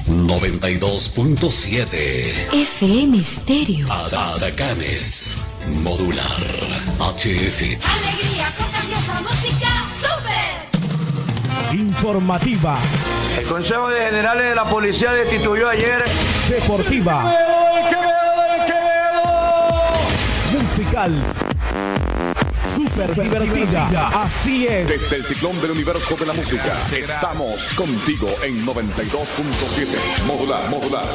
92.7 FM Stereo. Atacames Modular HF. Alegría, contagiosa música, super. Informativa. El Consejo de Generales de la Policía destituyó ayer. Deportiva. Musical. Súper divertida. Así es. Desde el ciclón del universo de la música, estamos contigo en 92.7. Modular.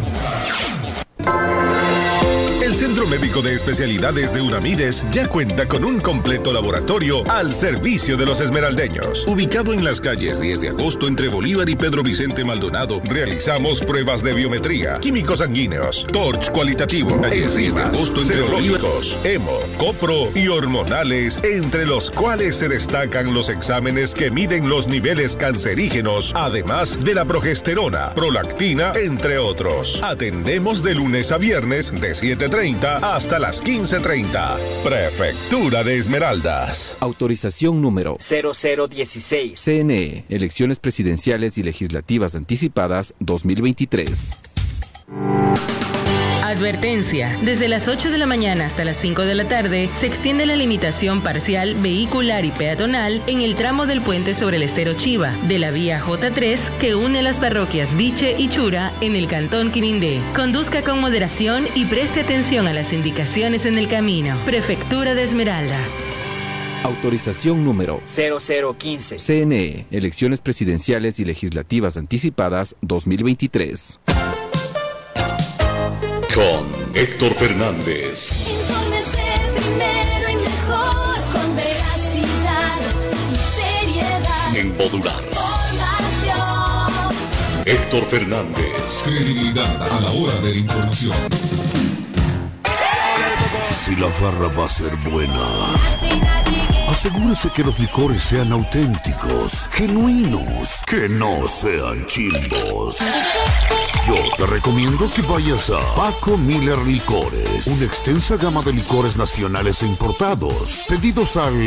El Centro Médico de Especialidades de Unamides ya cuenta con un completo laboratorio al servicio de los esmeraldeños. Ubicado en las calles 10 de agosto entre Bolívar y Pedro Vicente Maldonado, realizamos pruebas de biometría, químicos sanguíneos, torch cualitativo, enzimas, serológicos, hemo, copro y hormonales, entre los cuales se destacan los exámenes que miden los niveles cancerígenos, además de la progesterona, prolactina, entre otros. Atendemos de lunes a viernes de 7:30 hasta las 15:30. Prefectura de Esmeraldas. Autorización número 0016. CNE, Elecciones Presidenciales y Legislativas Anticipadas 2023. Advertencia. Desde las 8 de la mañana hasta las 5 de la tarde se extiende la limitación parcial vehicular y peatonal en el tramo del puente sobre el estero Chiva, de la vía J3 que une las parroquias Viche y Chura en el cantón Quirindé. Conduzca con moderación y preste atención a las indicaciones en el camino. Prefectura de Esmeraldas. Autorización número 0015. CNE, Elecciones Presidenciales y Legislativas Anticipadas 2023. Con Héctor Fernández. Infórmese primero y mejor, con veracidad y seriedad. En Modular. Información. Héctor Fernández. Credibilidad a la hora de la información. Si la farra va a ser buena, asegúrese que los licores sean auténticos, genuinos, que no sean chimbos. Yo te recomiendo que vayas a Paco Miller Licores, una extensa gama de licores nacionales e importados. Pedidos al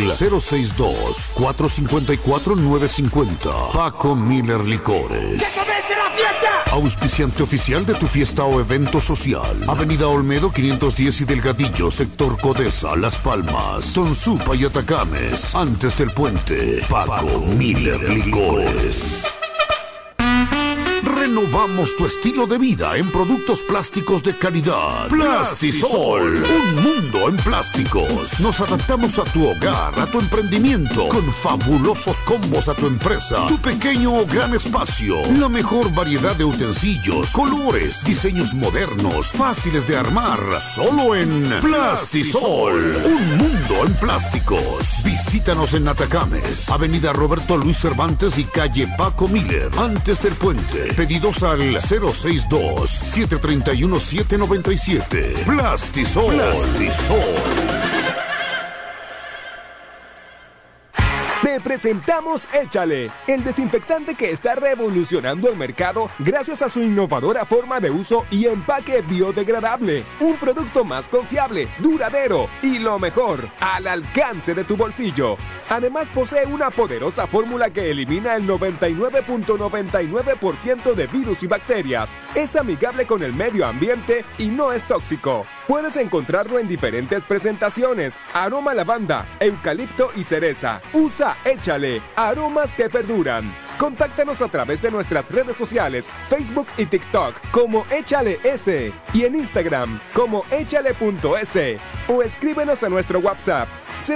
062-454-950. Paco Miller Licores. ¡Que comience la fiesta! Auspiciante oficial de tu fiesta o evento social. Avenida Olmedo 510 y Delgadillo, sector Codesa, Las Palmas, Tonsupa y Atacames. Antes del puente, Paco Miller Licores. Renovamos tu estilo de vida en productos plásticos de calidad. Plastisol, un mundo en plásticos. Nos adaptamos a tu hogar, a tu emprendimiento, con fabulosos combos a tu empresa, tu pequeño o gran espacio. La mejor variedad de utensilios, colores, diseños modernos, fáciles de armar. Solo en Plastisol, un mundo en plásticos. Visítanos en Atacames, Avenida Roberto Luis Cervantes y calle Paco Miller, antes del puente. Pedidos al 062-731-797. Plastisol. Te presentamos Échale, el desinfectante que está revolucionando el mercado gracias a su innovadora forma de uso y empaque biodegradable. Un producto más confiable, duradero y lo mejor, al alcance de tu bolsillo. Además posee una poderosa fórmula que elimina el 99.99% de virus y bacterias. Es amigable con el medio ambiente y no es tóxico. Puedes encontrarlo en diferentes presentaciones: aroma lavanda, eucalipto y cereza. Usa Échale, aromas que perduran. Contáctanos a través de nuestras redes sociales, Facebook y TikTok como Échale S y en Instagram como échale.s o escríbenos a nuestro WhatsApp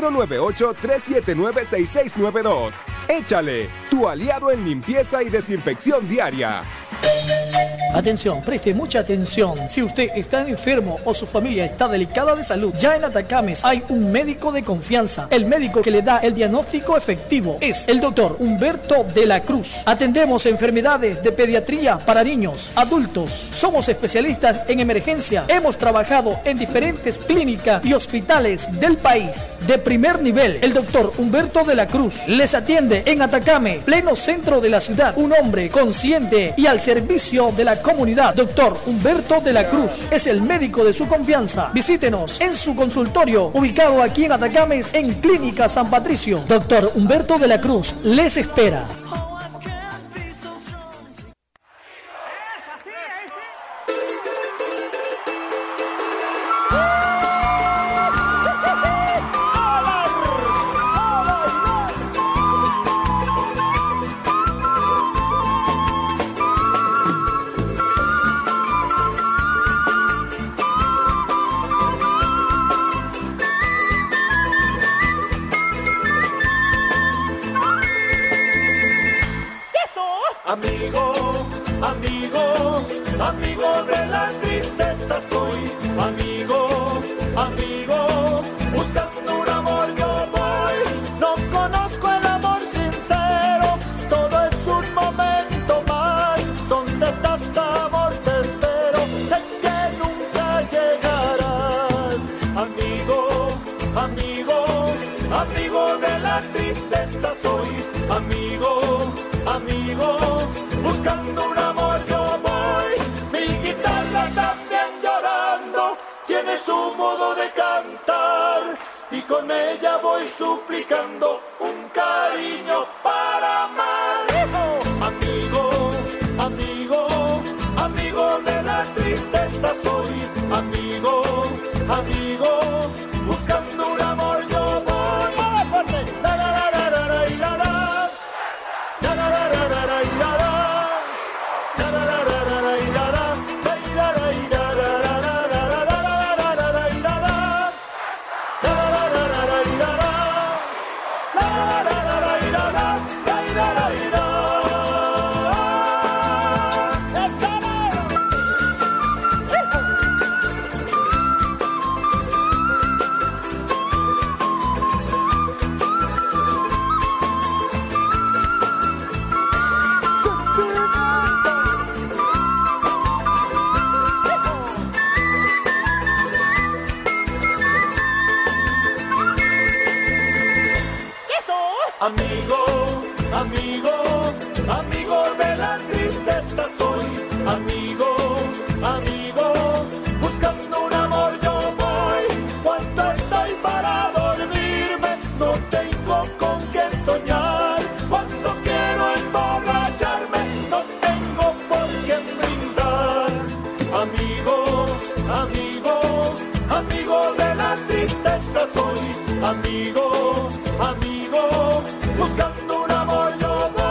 098-379-6692. Échale, tu aliado en limpieza y desinfección diaria. Atención, preste mucha atención. Si usted está enfermo o su familia está delicada de salud, ya en Atacames hay un médico de confianza. El médico que le da el diagnóstico efectivo es el doctor Humberto de la Cruz. Atendemos enfermedades de pediatría para niños, adultos. Somos especialistas en emergencia. Hemos trabajado en diferentes clínicas y hospitales del país. De primer nivel, el doctor Humberto de la Cruz les atiende en Atacame, pleno centro de la ciudad. Un hombre consciente y al servicio de la comunidad. Doctor Humberto de la Cruz es el médico de su confianza. Visítenos en su consultorio, ubicado aquí en Atacames, en Clínica San Patricio. Doctor Humberto de la Cruz les espera. Amigo, amigo, amigo de la tristeza soy. Amigo, amigo, buscando un amor yo voy. No conozco el amor sincero, todo es un momento más. ¿Dónde estás, amor? Te espero, sé que nunca llegarás. Amigo, amigo, amigo de la tristeza soy. Amigo, amigo, buscando un amor yo voy. Mi guitarra también llorando tiene su modo de cantar, y con ella voy suplicando un cariño para amar. Amigo, amigo, amigo de la tristeza soy. Amigo, amigo, buscando un amor yo voy. Amigo, amigo, amigo de la tristeza soy. Amigo, amigo, buscando un amor yo voy. Cuando estoy para dormirme, no tengo con quién soñar. Cuando quiero emborracharme, no tengo por quién brindar. Amigo, amigo, amigo de la tristeza soy. Amigo, amigo, buscando un amor yo voy.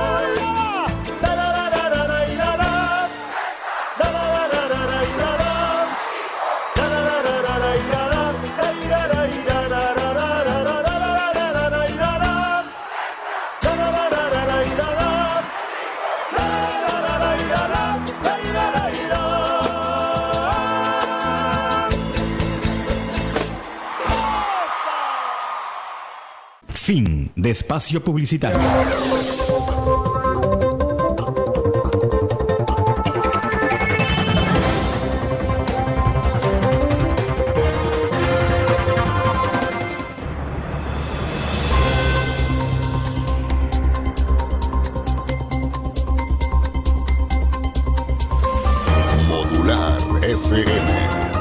Fin de espacio publicitario. Modular FM.